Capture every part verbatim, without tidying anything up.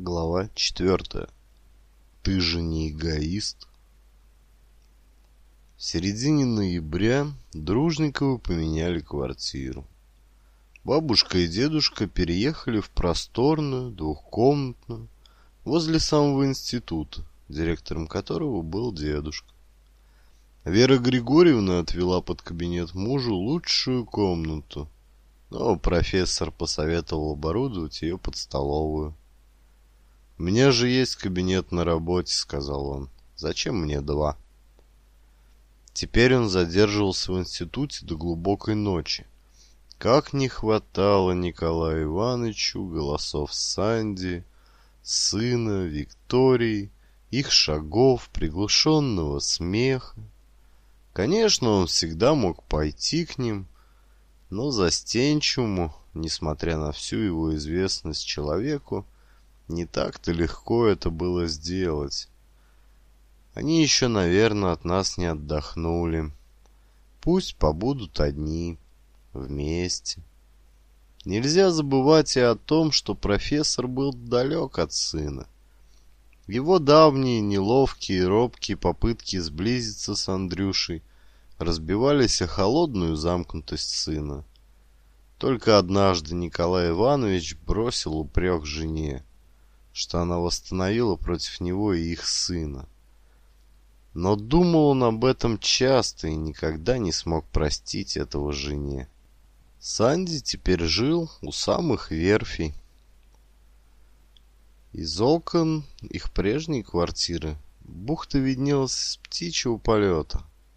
Глава четвертая. Ты же не эгоист? В середине ноября Дружниковы поменяли квартиру. Бабушка и дедушка переехали в просторную, двухкомнатную, возле самого института, директором которого был дедушка. Вера Григорьевна отвела под кабинет мужу лучшую комнату, но профессор посоветовал оборудовать ее под столовую. «У меня же есть кабинет на работе», — сказал он. «Зачем мне два?» Теперь он задерживался в институте до глубокой ночи. Как не хватало Николаю Ивановичу голосов Санди, сына, Виктории, их шагов, приглушенного смеха. Конечно, он всегда мог пойти к ним, но застенчивому, несмотря на всю его известность человеку, не так-то легко это было сделать. Они еще, наверное, от нас не отдохнули. Пусть побудут одни, вместе. Нельзя забывать и о том, что профессор был далек от сына. Его давние неловкие и робкие попытки сблизиться с Андрюшей разбивались о холодную замкнутость сына. Только однажды Николай Иванович бросил упрек жене, что она восстановила против него и их сына. Но думал он об этом часто и никогда не смог простить этого жене. Санди теперь жил у самых верфей. Из окон их прежней квартиры бухта виднелась с птичьего полета.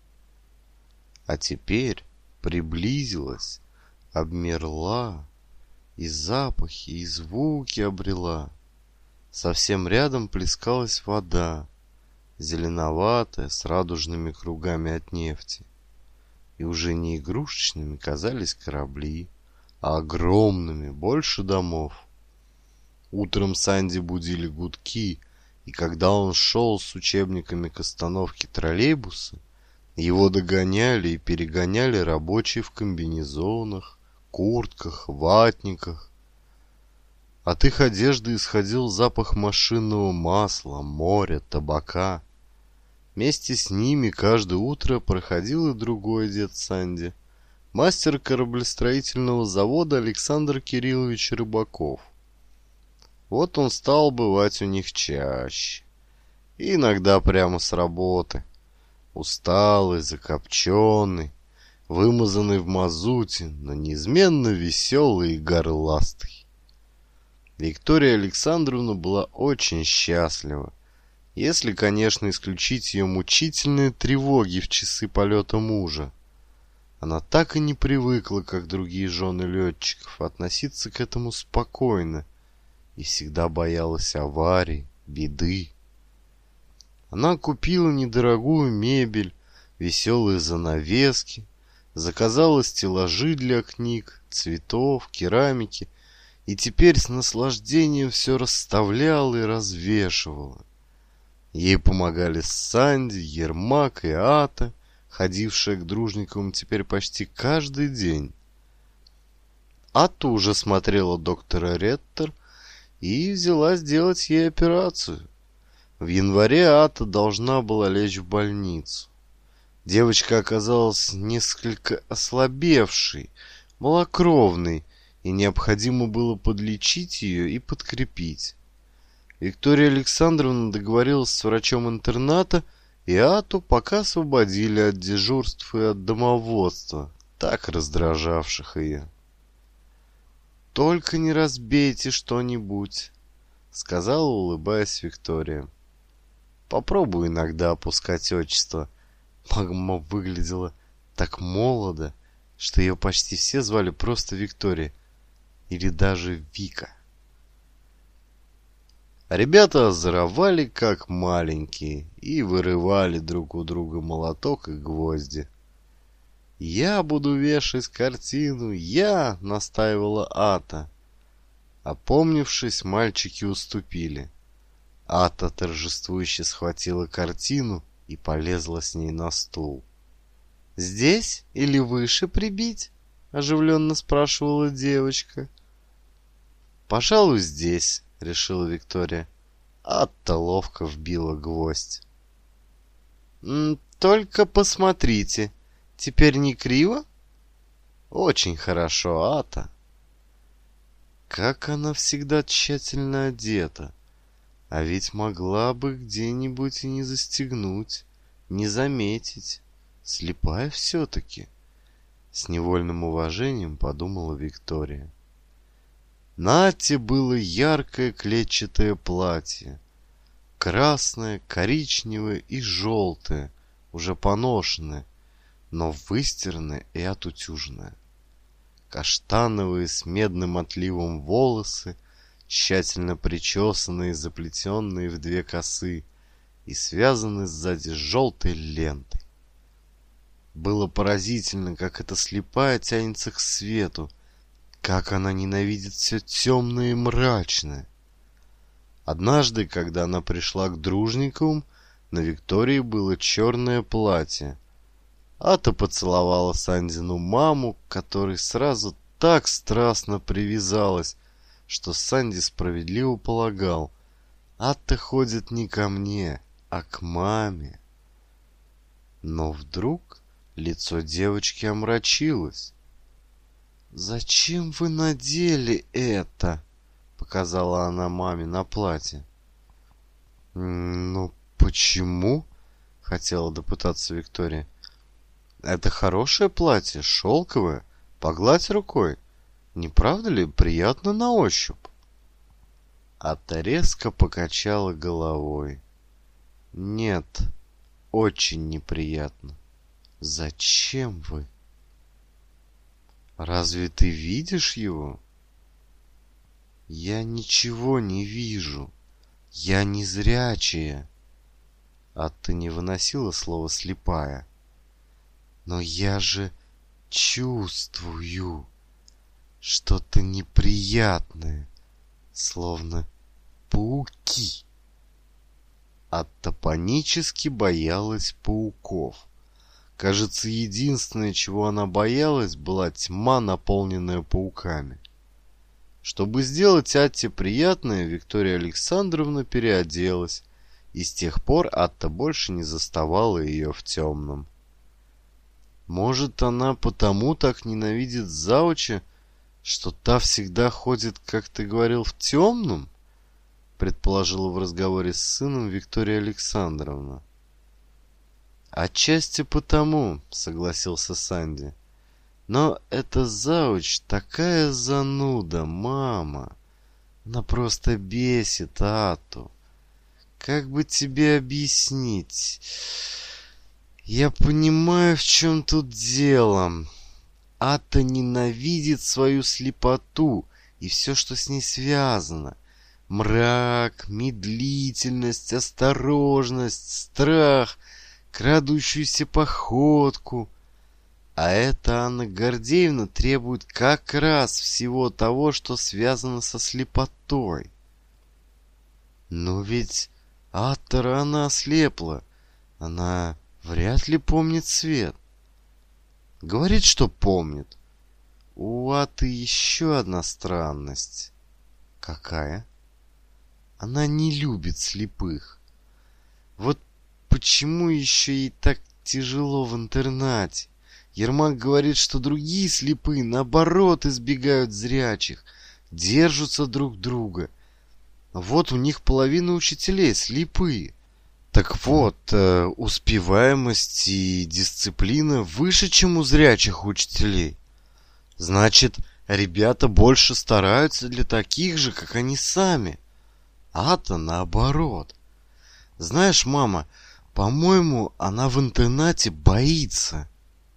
А теперь приблизилась, обмерла, и запахи, и звуки обрела. Совсем рядом плескалась вода, зеленоватая, с радужными кругами от нефти. И уже не игрушечными казались корабли, а огромными, больше домов. Утром Санди будили гудки, и когда он шел с учебниками к остановке троллейбуса, его догоняли и перегоняли рабочие в комбинезонах, куртках, ватниках. От их одежды исходил запах машинного масла, моря, табака. Вместе с ними каждое утро проходил и другой дед Санди, мастер кораблестроительного завода Александр Кириллович Рыбаков. Вот он стал бывать у них чаще, и иногда прямо с работы, усталый, закопченный, вымазанный в мазуте, но неизменно веселый и горластый. Виктория Александровна была очень счастлива, если, конечно, исключить ее мучительные тревоги в часы полета мужа. Она так и не привыкла, как другие жены летчиков, относиться к этому спокойно и всегда боялась аварий, беды. Она купила недорогую мебель, веселые занавески, заказала стеллажи для книг, цветов, керамики, и теперь с наслаждением все расставляла и развешивала. Ей помогали Санди, Ермак и Ата, ходившая к Дружниковым теперь почти каждый день. Ата уже смотрела доктора Реттер и взялась делать ей операцию. В январе Ата должна была лечь в больницу. Девочка оказалась несколько ослабевшей, малокровной, и необходимо было подлечить ее и подкрепить. Виктория Александровна договорилась с врачом интерната, и Ату пока освободили от дежурств и от домоводства, так раздражавших ее. «Только не разбейте что-нибудь», — сказала, улыбаясь Виктория. «Попробуй иногда опускать отчество». Мама выглядела так молодо, что ее почти все звали просто Виктория или даже Вика. Ребята озоровали как маленькие и вырывали друг у друга молоток и гвозди. «Я буду вешать картину, я!» — настаивала Ата. Опомнившись, мальчики уступили. Ата торжествующе схватила картину и полезла с ней на стул. «Здесь или выше прибить?» — оживленно спрашивала девочка. «Пожалуй, здесь», — решила Виктория. А-то ловко вбила гвоздь. «М, Только посмотрите, теперь не криво?» «Очень хорошо, Ата». Как она всегда тщательно одета. А ведь могла бы где-нибудь и не застегнуть, не заметить. Слепая все-таки. С невольным уважением подумала Виктория. На Ате было яркое клетчатое платье. Красное, коричневое и желтое, уже поношенное, но выстиранное и отутюженное. Каштановые с медным отливом волосы, тщательно причесанные и заплетенные в две косы и связанные сзади желтой лентой. Было поразительно, как эта слепая тянется к свету, как она ненавидит все темное и мрачное. Однажды, когда она пришла к Дружниковым, на Виктории было черное платье. Ата поцеловала Сандину маму, к которой сразу так страстно привязалась, что Санди справедливо полагал: Ата ходит не ко мне, а к маме. Но вдруг лицо девочки омрачилось. «Зачем вы надели это?» — показала она маме на платье. «Ну, почему?» — хотела допытаться Виктория. «Это хорошее платье, шелковое. Погладь рукой. Не правда ли приятно на ощупь?» Ата резко покачала головой. «Нет, очень неприятно. Зачем вы?» «Разве ты видишь его?» «Я ничего не вижу. Я незрячая». Ата не выносила слово «слепая». «Но я же чувствую что-то неприятное, словно пауки». Ата панически боялась пауков. Кажется, единственное, чего она боялась, была тьма, наполненная пауками. Чтобы сделать Атте приятное, Виктория Александровна переоделась, и с тех пор Атта больше не заставала ее в темном. Может, она потому так ненавидит завуча, что та всегда ходит, как ты говорил, в темном? Предположила в разговоре с сыном Виктория Александровна. «Отчасти потому», — согласился Санди. «Но эта зауч такая зануда, мама. Она просто бесит Ату. Как бы тебе объяснить? Я понимаю, в чем тут дело. Ата ненавидит свою слепоту и все, что с ней связано. Мрак, медлительность, осторожность, страх, крадущуюся походку. А это Анна Гордеевна требует как раз всего того, что связано со слепотой. Но ведь Ата рано ослепла. Она вряд ли помнит свет. Говорит, что помнит. У Аты еще одна странность. Какая? Она не любит слепых. Вот почему еще ей так тяжело в интернате? Ермак говорит, что другие слепые, наоборот, избегают зрячих, держатся друг друга. Вот у них половина учителей слепые. Так вот, э, успеваемость и дисциплина выше, чем у зрячих учителей. Значит, ребята больше стараются для таких же, как они сами. А-то наоборот. Знаешь, мама, по-моему, она в интернате боится.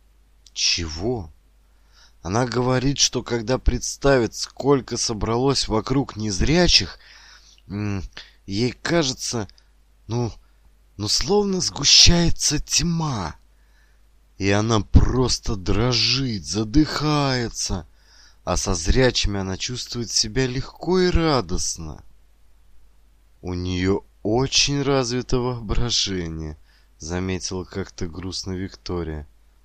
Чего? Она говорит, что когда представит, сколько собралось вокруг незрячих, ей кажется, ну, ну, словно сгущается тьма. И она просто дрожит, задыхается, а со зрячими она чувствует себя легко и радостно. У нее очень развито воображение, заметила как-то грустно Виктория.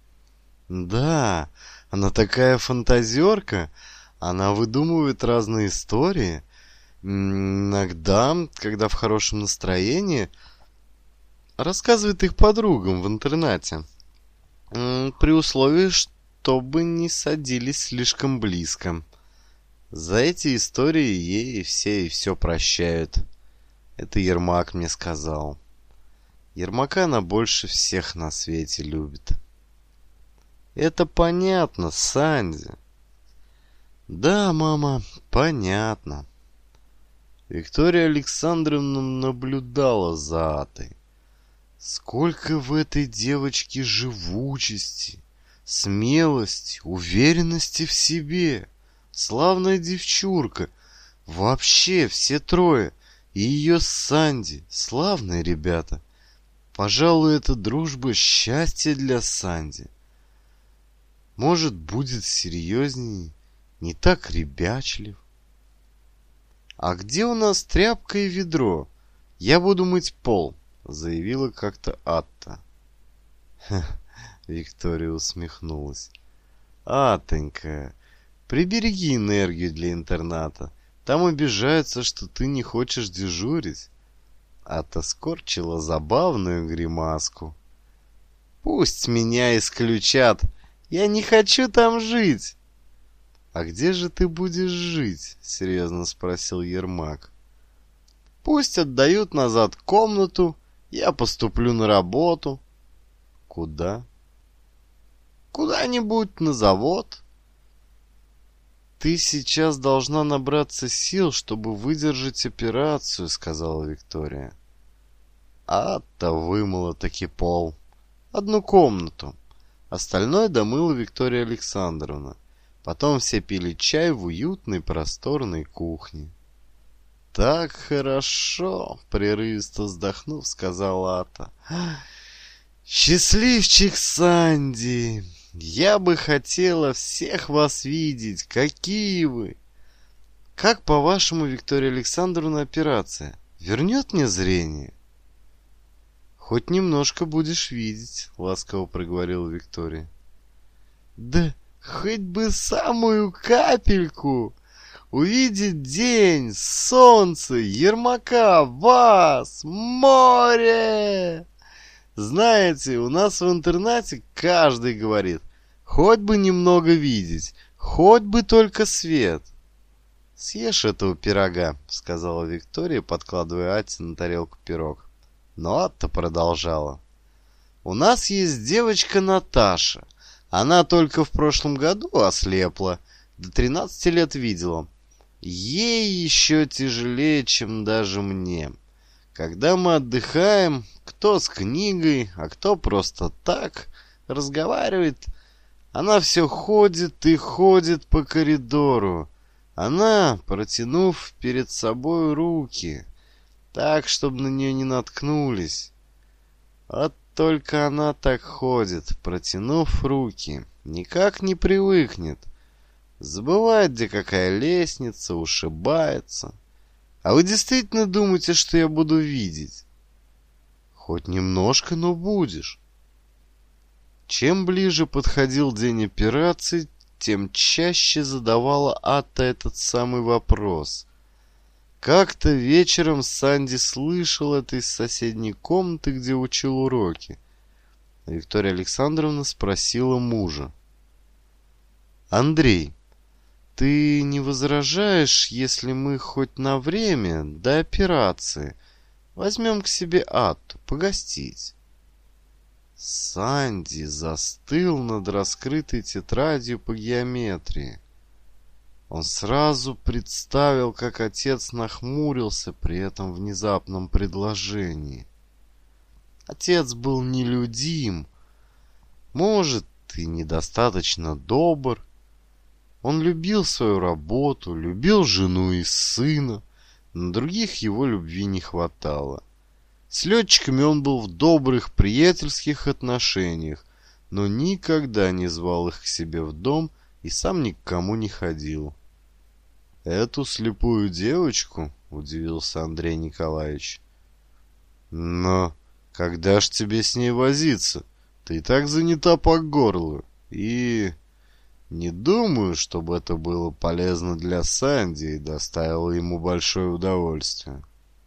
Да, она такая фантазерка, она выдумывает разные истории. Иногда, когда в хорошем настроении, рассказывает их подругам в интернате. При условии, чтобы не садились слишком близко. За эти истории ей все и все прощают. Это Ермак мне сказал. Ермака она больше всех на свете любит. Это понятно, Санди. Да, мама, понятно. Виктория Александровна наблюдала за Атой. Сколько в этой девочке живучести, смелости, уверенности в себе. Славная девчурка. Вообще все трое. И ее Санди. Славные ребята. Пожалуй, эта дружба счастье для Санди. Может, будет серьезней, не так ребячлив. А где у нас тряпка и ведро? Я буду мыть пол, заявила как-то Атта. Виктория усмехнулась. Атонька, прибереги энергию для интерната. Там обижаются, что ты не хочешь дежурить. Атта скорчила забавную гримаску. Пусть меня исключат. Я не хочу там жить. А где же ты будешь жить? Серьезно спросил Ермак. Пусть отдают назад комнату. Я поступлю на работу. Куда? Куда-нибудь на завод. Ты сейчас должна набраться сил, чтобы выдержать операцию, сказала Виктория. А-то вымыла таки пол. Одну комнату. Остальное домыла Виктория Александровна. Потом все пили чай в уютной просторной кухне. Так хорошо, прерывисто вздохнув, сказала Ата. Счастливчик Санди! Я бы хотела всех вас видеть. Какие вы! Как, по-вашему, Виктория Александровна, операция? Вернет мне зрение? Хоть немножко будешь видеть, ласково проговорила Виктория. Да хоть бы самую капельку! Увидеть день, солнце, Ермака, вас, море! Знаете, у нас в интернате каждый говорит, хоть бы немного видеть, хоть бы только свет. Съешь этого пирога, сказала Виктория, подкладывая Ате на тарелку пирог. Но Атта продолжала. У нас есть девочка Наташа. Она только в прошлом году ослепла, до тринадцати лет видела. Ей еще тяжелее, чем даже мне. Когда мы отдыхаем, кто с книгой, а кто просто так разговаривает, она все ходит и ходит по коридору. Она, протянув перед собой руки, так, чтобы на нее не наткнулись. А только она так ходит, протянув руки, никак не привыкнет. Забывает, где какая лестница, ушибается. А вы действительно думаете, что я буду видеть? Хоть немножко, но будешь. Чем ближе подходил день операции, тем чаще задавала Атта этот самый вопрос. Как-то вечером Санди слышал это из соседней комнаты, где учил уроки. Виктория Александровна спросила мужа. «Андрей, ты не возражаешь, если мы хоть на время до операции возьмем к себе Атту погостить?» Санди застыл над раскрытой тетрадью по геометрии. Он сразу представил, как отец нахмурился при этом внезапном предложении. Отец был нелюдим, может, и недостаточно добр. Он любил свою работу, любил жену и сына, на других его любви не хватало. С летчиками он был в добрых приятельских отношениях, но никогда не звал их к себе в дом и сам ни к кому не ходил. «Эту слепую девочку?» — удивился Андрей Николаевич. «Но когда ж тебе с ней возиться? Ты и так занята по горло. И... Не думаю, чтобы это было полезно для Санди и доставило ему большое удовольствие.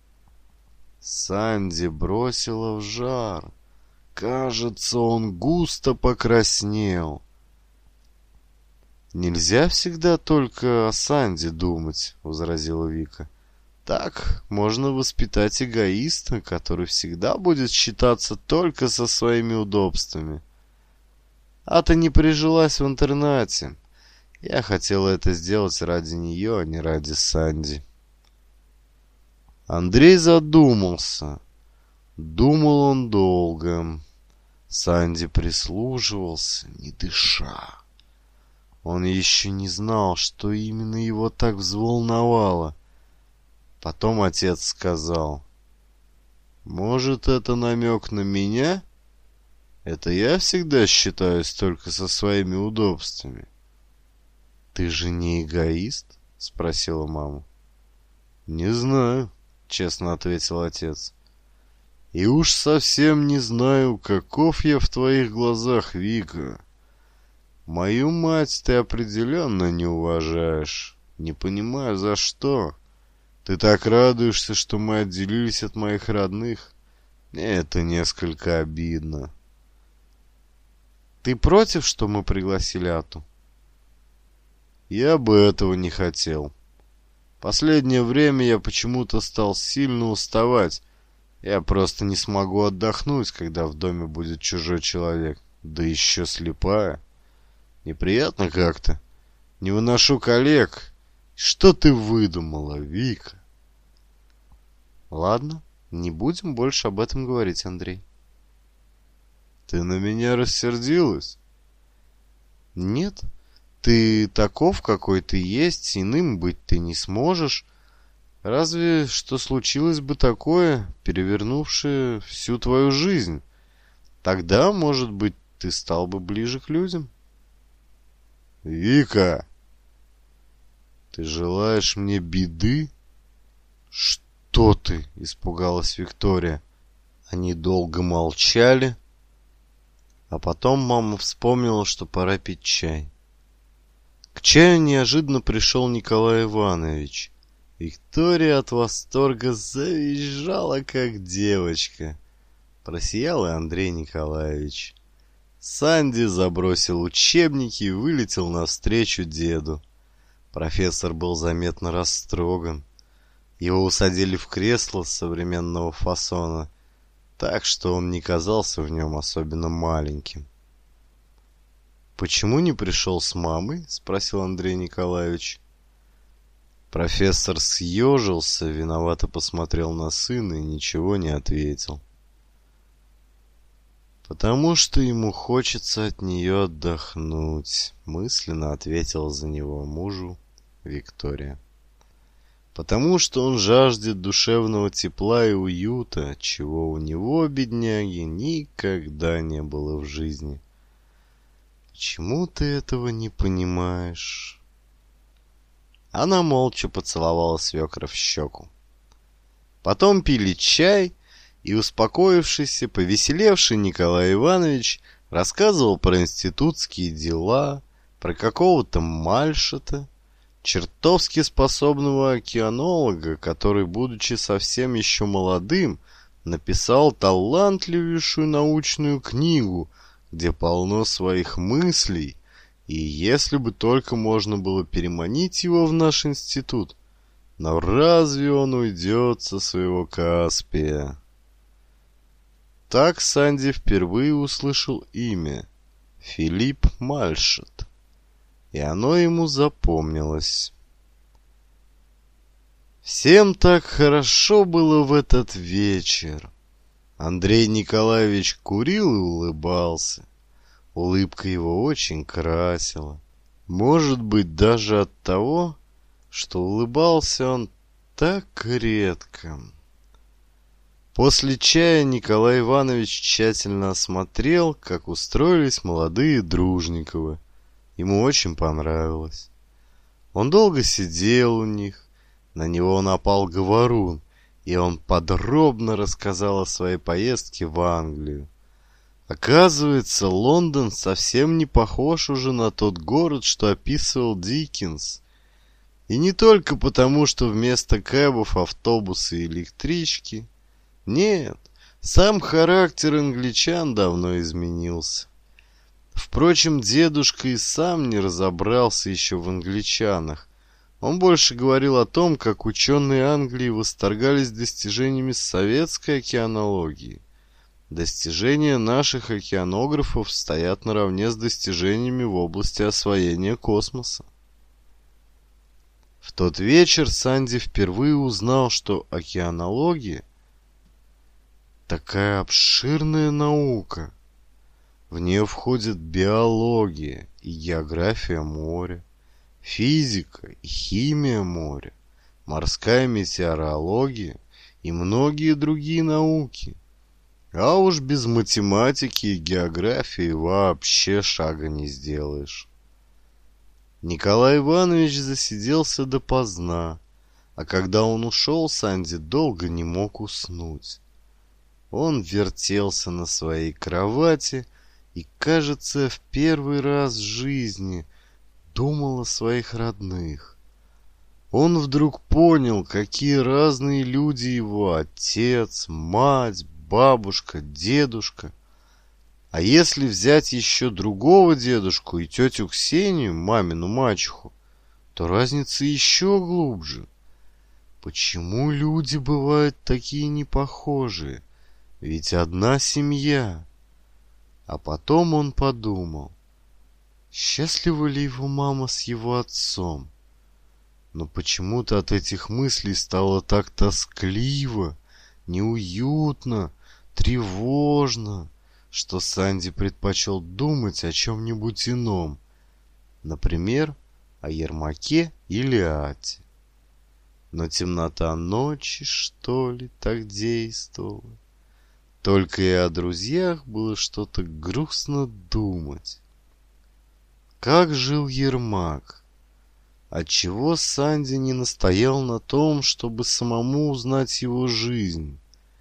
Санди бросила в жар. Кажется, он густо покраснел. «Нельзя всегда только о Санди думать», — возразила Вика. «Так можно воспитать эгоиста, который всегда будет считаться только со своими удобствами. А ты не прижилась в интернате. Я хотела это сделать ради нее, а не ради Санди». Андрей задумался. Думал он долго. Санди прислушивался, не дыша. Он еще не знал, что именно его так взволновало. Потом отец сказал: «Может, это намек на меня? Это я всегда считаюсь только со своими удобствами». «Ты же не эгоист?» — спросила мама. «Не знаю», — честно ответил отец. «И уж совсем не знаю, каков я в твоих глазах, Вика. Мою мать ты определенно не уважаешь. Не понимаю, за что. Ты так радуешься, что мы отделились от моих родных. Это несколько обидно». «Ты против, что мы пригласили Ату?» «Я бы этого не хотел. Последнее время я почему-то стал сильно уставать. Я просто не смогу отдохнуть, когда в доме будет чужой человек, да еще слепая. Неприятно как-то. Не выношу коллег. Что ты выдумала, Вика?» «Ладно, не будем больше об этом говорить, Андрей». «Ты на меня рассердилась?» «Нет, ты таков, какой ты есть, иным быть ты не сможешь. Разве что случилось бы такое, перевернувшее всю твою жизнь. Тогда, может быть, ты стал бы ближе к людям». «Вика, ты желаешь мне беды?» «Что ты?» — испугалась Виктория. Они долго молчали, а потом мама вспомнила, что пора пить чай. К чаю неожиданно пришел Николай Иванович. Виктория от восторга завизжала, как девочка. Просиял и Андрей Николаевич. Санди забросил учебники и вылетел навстречу деду. Профессор был заметно растроган. Его усадили в кресло современного фасона, так что он не казался в нем особенно маленьким. «Почему не пришел с мамой?» — спросил Андрей Николаевич. Профессор съежился, виновато посмотрел на сына и ничего не ответил. «Потому что ему хочется от нее отдохнуть», — мысленно ответила за него мужу Виктория. «Потому что он жаждет душевного тепла и уюта, чего у него, бедняги, никогда не было в жизни. Почему ты этого не понимаешь?» Она молча поцеловала свекра в щеку. Потом пили чай, и успокоившийся, повеселевший Николай Иванович рассказывал про институтские дела, про какого-то Мальшета, чертовски способного океанолога, который, будучи совсем еще молодым, написал талантливейшую научную книгу, где полно своих мыслей, и если бы только можно было переманить его в наш институт. Но разве он уйдет со своего Каспия? Так Санди впервые услышал имя Филипп Мальшет, и оно ему запомнилось. Всем так хорошо было в этот вечер. Андрей Николаевич курил и улыбался. Улыбка его очень красила. Может быть, даже от того, что улыбался он так редко. После чая Николай Иванович тщательно осмотрел, как устроились молодые Дружниковы. Ему очень понравилось. Он долго сидел у них, на него напал Говорун, и он подробно рассказал о своей поездке в Англию. Оказывается, Лондон совсем не похож уже на тот город, что описывал Диккенс. И не только потому, что вместо кэбов автобусы и электрички. Нет, сам характер англичан давно изменился. Впрочем, дедушка и сам не разобрался еще в англичанах. Он больше говорил о том, как ученые Англии восторгались достижениями советской океанологии. Достижения наших океанографов стоят наравне с достижениями в области освоения космоса. В тот вечер Санди впервые узнал, что океанология – такая обширная наука. В нее входят биология и география моря, физика и химия моря, морская метеорология и многие другие науки. А уж без математики и географии вообще шага не сделаешь. Николай Иванович засиделся допоздна, а когда он ушел, Санди долго не мог уснуть. Он вертелся на своей кровати и, кажется, в первый раз в жизни думал о своих родных. Он вдруг понял, какие разные люди его отец, мать, бабушка, дедушка. А если взять еще другого дедушку и тетю Ксению, мамину мачеху, то разница еще глубже. Почему люди бывают такие непохожие? Ведь одна семья. А потом он подумал, счастлива ли его мама с его отцом? Но почему-то от этих мыслей стало так тоскливо, неуютно, тревожно, что Санди предпочел думать о чем-нибудь ином, например, о Ермаке или Ате. Но темнота ночи, что ли, так действовала. Только и о друзьях было что-то грустно думать. Как жил Ермак? Отчего Санди не настоял на том, чтобы самому узнать его жизнь?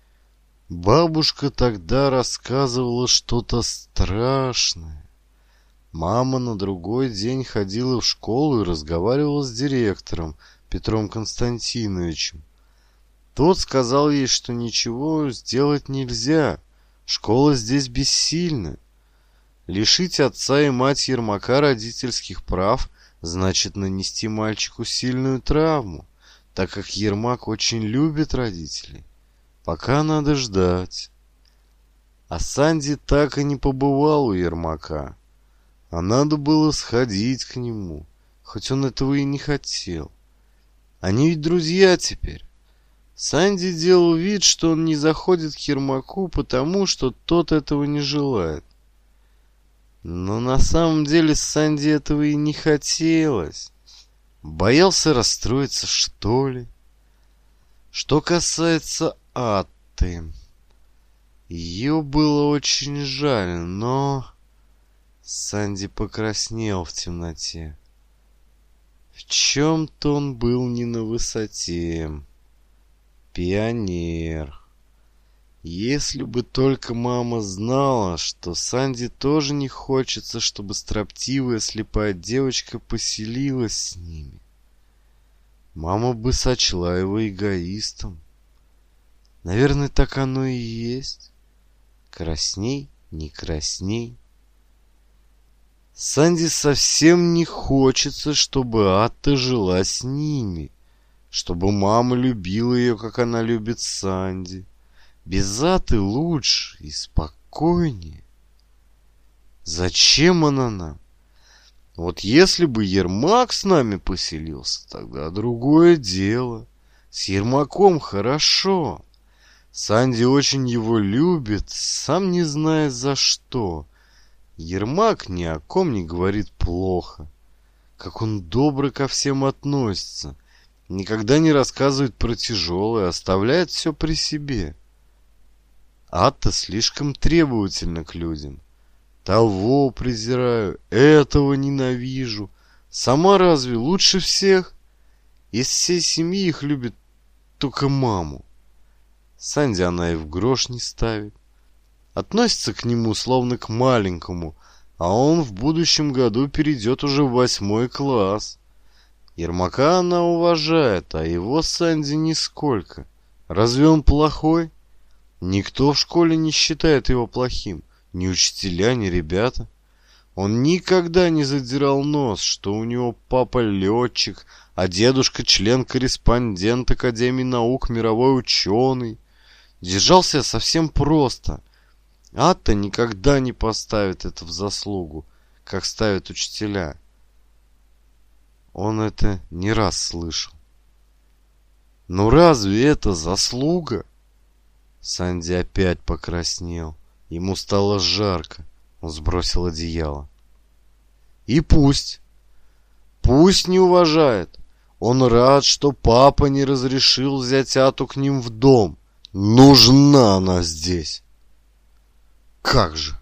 Бабушка тогда рассказывала что-то страшное. Мама на другой день ходила в школу и разговаривала с директором Петром Константиновичем. Тот сказал ей, что ничего сделать нельзя, школа здесь бессильна. Лишить отца и мать Ермака родительских прав значит нанести мальчику сильную травму, так как Ермак очень любит родителей. Пока надо ждать. А Санди так и не побывал у Ермака. А надо было сходить к нему, хоть он этого и не хотел. Они ведь друзья теперь. Санди делал вид, что он не заходит к Ермаку, потому что тот этого не желает. Но на самом деле Санди этого и не хотелось. Боялся расстроиться, что ли. Что касается Атты, ее было очень жаль, но... Санди покраснел в темноте. В чем-то он был не на высоте. Пионер. Если бы только мама знала, что Санди тоже не хочется, чтобы строптивая слепая девочка поселилась с ними. Мама бы сочла его эгоистом. Наверное, так оно и есть. Красней, не красней. Санди совсем не хочется, чтобы Атта жила с ними, чтобы мама любила ее, как она любит Санди. Без Атты лучше и спокойнее. Зачем она нам? Вот если бы Ермак с нами поселился, тогда другое дело. С Ермаком хорошо. Санди очень его любит, сам не зная за что. Ермак ни о ком не говорит плохо. Как он добро ко всем относится. Никогда не рассказывает про тяжелое, оставляет все при себе. Атта слишком требовательна к людям. Того презираю, этого ненавижу. Сама разве лучше всех? Из всей семьи их любит только маму. Санди она и в грош не ставит. относится к нему словно к маленькому, а он в будущем году перейдет уже в восьмой класс. Ермака она уважает, а его Санди нисколько. Разве он плохой? Никто в школе не считает его плохим, ни учителя, ни ребята. Он никогда не задирал нос, что у него папа летчик, а дедушка член-корреспондент Академии наук, мировой ученый. Держался совсем просто. Атта никогда не поставит это в заслугу, как ставят учителя. Он это не раз слышал. Но разве это заслуга? Санди опять покраснел. Ему стало жарко. Он сбросил одеяло. И пусть. Пусть не уважает. Он рад, что папа не разрешил взять Ату к ним в дом. Нужна она здесь. Как же?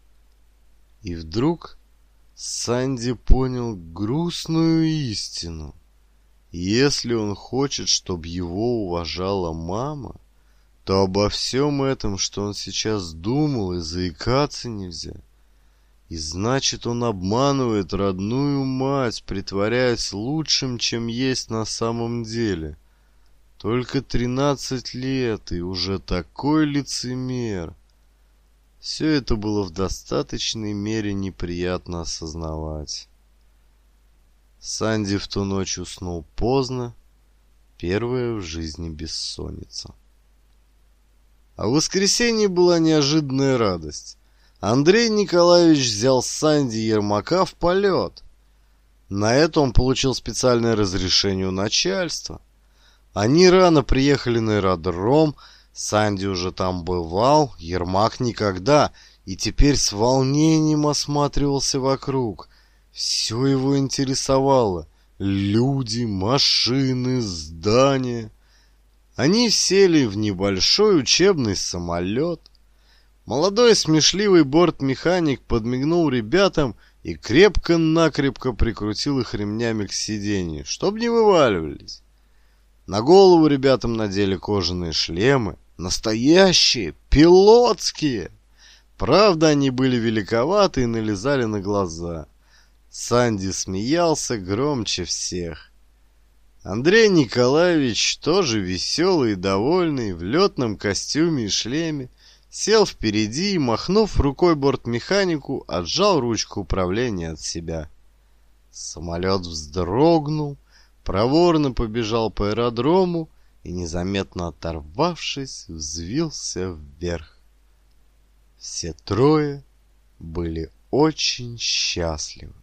И вдруг Санди понял грустную истину. Если он хочет, чтобы его уважала мама, то обо всем этом, что он сейчас думал, и заикаться нельзя. И значит, он обманывает родную мать, притворяясь лучшим, чем есть на самом деле. Только тринадцать лет, и уже такой лицемер. Все это было в достаточной мере неприятно осознавать. Санди в ту ночь уснул поздно, первая в жизни бессонница. А в воскресенье была неожиданная радость. Андрей Николаевич взял Санди и Ермака в полет. На это он получил специальное разрешение у начальства. Они рано приехали на аэродром, Санди уже там бывал, Ермак никогда, и теперь с волнением осматривался вокруг. Все его интересовало. Люди, машины, здания. Они сели в небольшой учебный самолет. Молодой смешливый бортмеханик подмигнул ребятам и крепко-накрепко прикрутил их ремнями к сиденью, чтобы не вываливались. На голову ребятам надели кожаные шлемы, настоящие, пилотские. Правда, они были великоваты и налезали на глаза. Санди смеялся громче всех. Андрей Николаевич, тоже веселый и довольный, в летном костюме и шлеме, сел впереди и, махнув рукой бортмеханику, отжал ручку управления от себя. Самолет вздрогнул, проворно побежал по аэродрому и, незаметно оторвавшись, взвился вверх. Все трое были очень счастливы.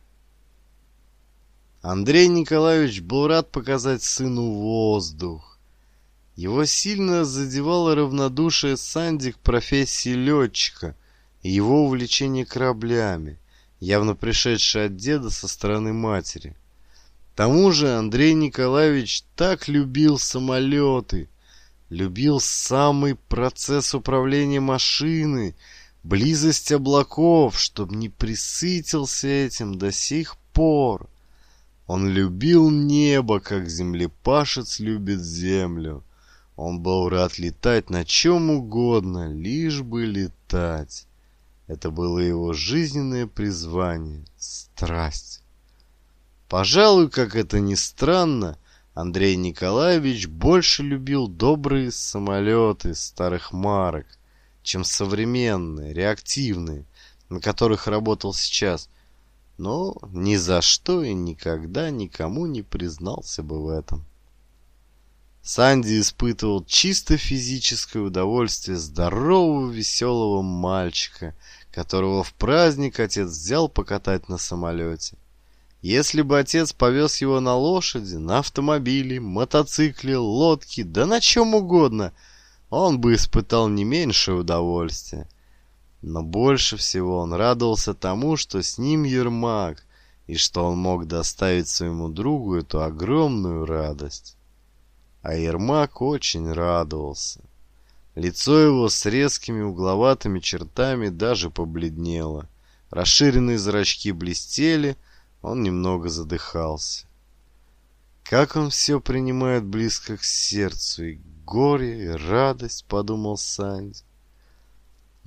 Андрей Николаевич был рад показать сыну воздух. Его сильно задевало равнодушие Санди к профессии летчика и его увлечение кораблями, явно пришедшее от деда со стороны матери. К тому же Андрей Николаевич так любил самолеты, любил самый процесс управления машиной, близость облаков, чтобы не пресытился этим до сих пор. Он любил небо, как землепашец любит землю. Он был рад летать на чем угодно, лишь бы летать. Это было его жизненное призвание, страсть. Пожалуй, как это ни странно, Андрей Николаевич больше любил добрые самолеты старых марок, чем современные, реактивные, на которых работал сейчас. Но ни за что и никогда никому не признался бы в этом. Санди испытывал чисто физическое удовольствие здорового, веселого мальчика, которого в праздник отец взял покатать на самолете. Если бы отец повез его на лошади, на автомобиле, мотоцикле, лодке, да на чем угодно, он бы испытал не меньшее удовольствие. Но больше всего он радовался тому, что с ним Ермак, и что он мог доставить своему другу эту огромную радость. А Ермак очень радовался. Лицо его с резкими угловатыми чертами даже побледнело. Расширенные зрачки блестели, он немного задыхался. Как он все принимает близко к сердцу, и горе, и радость, подумал Санди.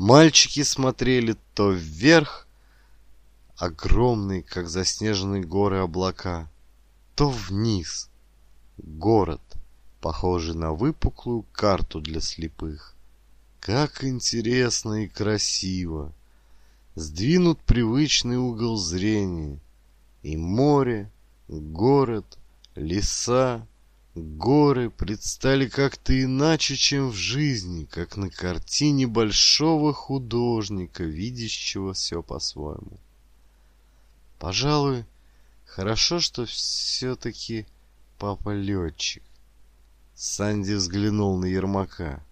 Мальчики смотрели то вверх, огромные, как заснеженные горы, облака, то вниз, город, похожий на выпуклую карту для слепых. Как интересно и красиво! Сдвинут привычный угол зрения, и море, город, леса, горы предстали как-то иначе, чем в жизни, как на картине большого художника, видящего все по-своему. Пожалуй, хорошо, что все-таки папа летчик. Санди взглянул на Ермака.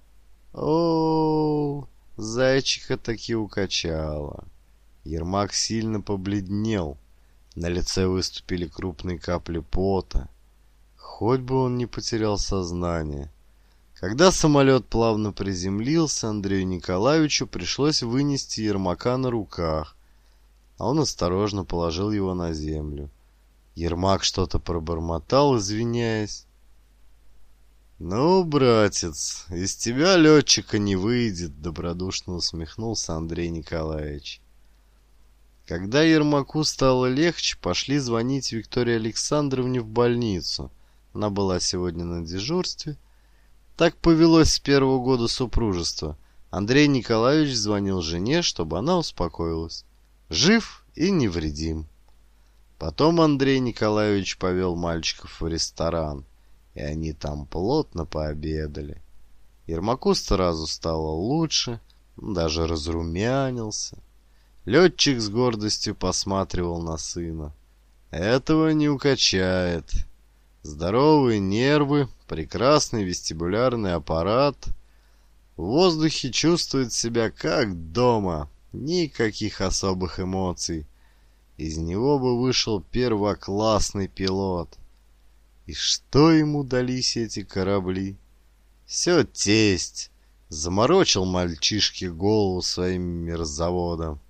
О, зайчика таки укачало. Ермак сильно побледнел. На лице выступили крупные капли пота. Хоть бы он не потерял сознание. Когда самолет плавно приземлился, Андрею Николаевичу пришлось вынести Ермака на руках, а он осторожно положил его на землю. Ермак что-то пробормотал, извиняясь. «Ну, братец, из тебя летчика не выйдет», — добродушно усмехнулся Андрей Николаевич. Когда Ермаку стало легче, пошли звонить Виктории Александровне в больницу. Она была сегодня на дежурстве. Так повелось с первого года супружества. Андрей Николаевич звонил жене, чтобы она успокоилась. Жив и невредим. Потом Андрей Николаевич повел мальчиков в ресторан, и они там плотно пообедали. Ермаку сразу стало лучше, даже разрумянился. Летчик с гордостью посматривал на сына. Этого не укачает. Здоровые нервы, прекрасный вестибулярный аппарат. В воздухе чувствует себя как дома. Никаких особых эмоций. Из него бы вышел первоклассный пилот. И что ему дались эти корабли? Все тесть. Заморочил мальчишке голову своим мерзаводом.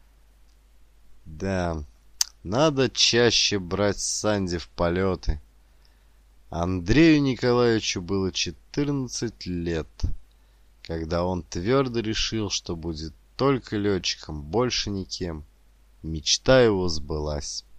Да, надо чаще брать Санди в полеты. Андрею Николаевичу было четырнадцать лет, когда он твердо решил, что будет только летчиком, больше никем. Мечта его сбылась.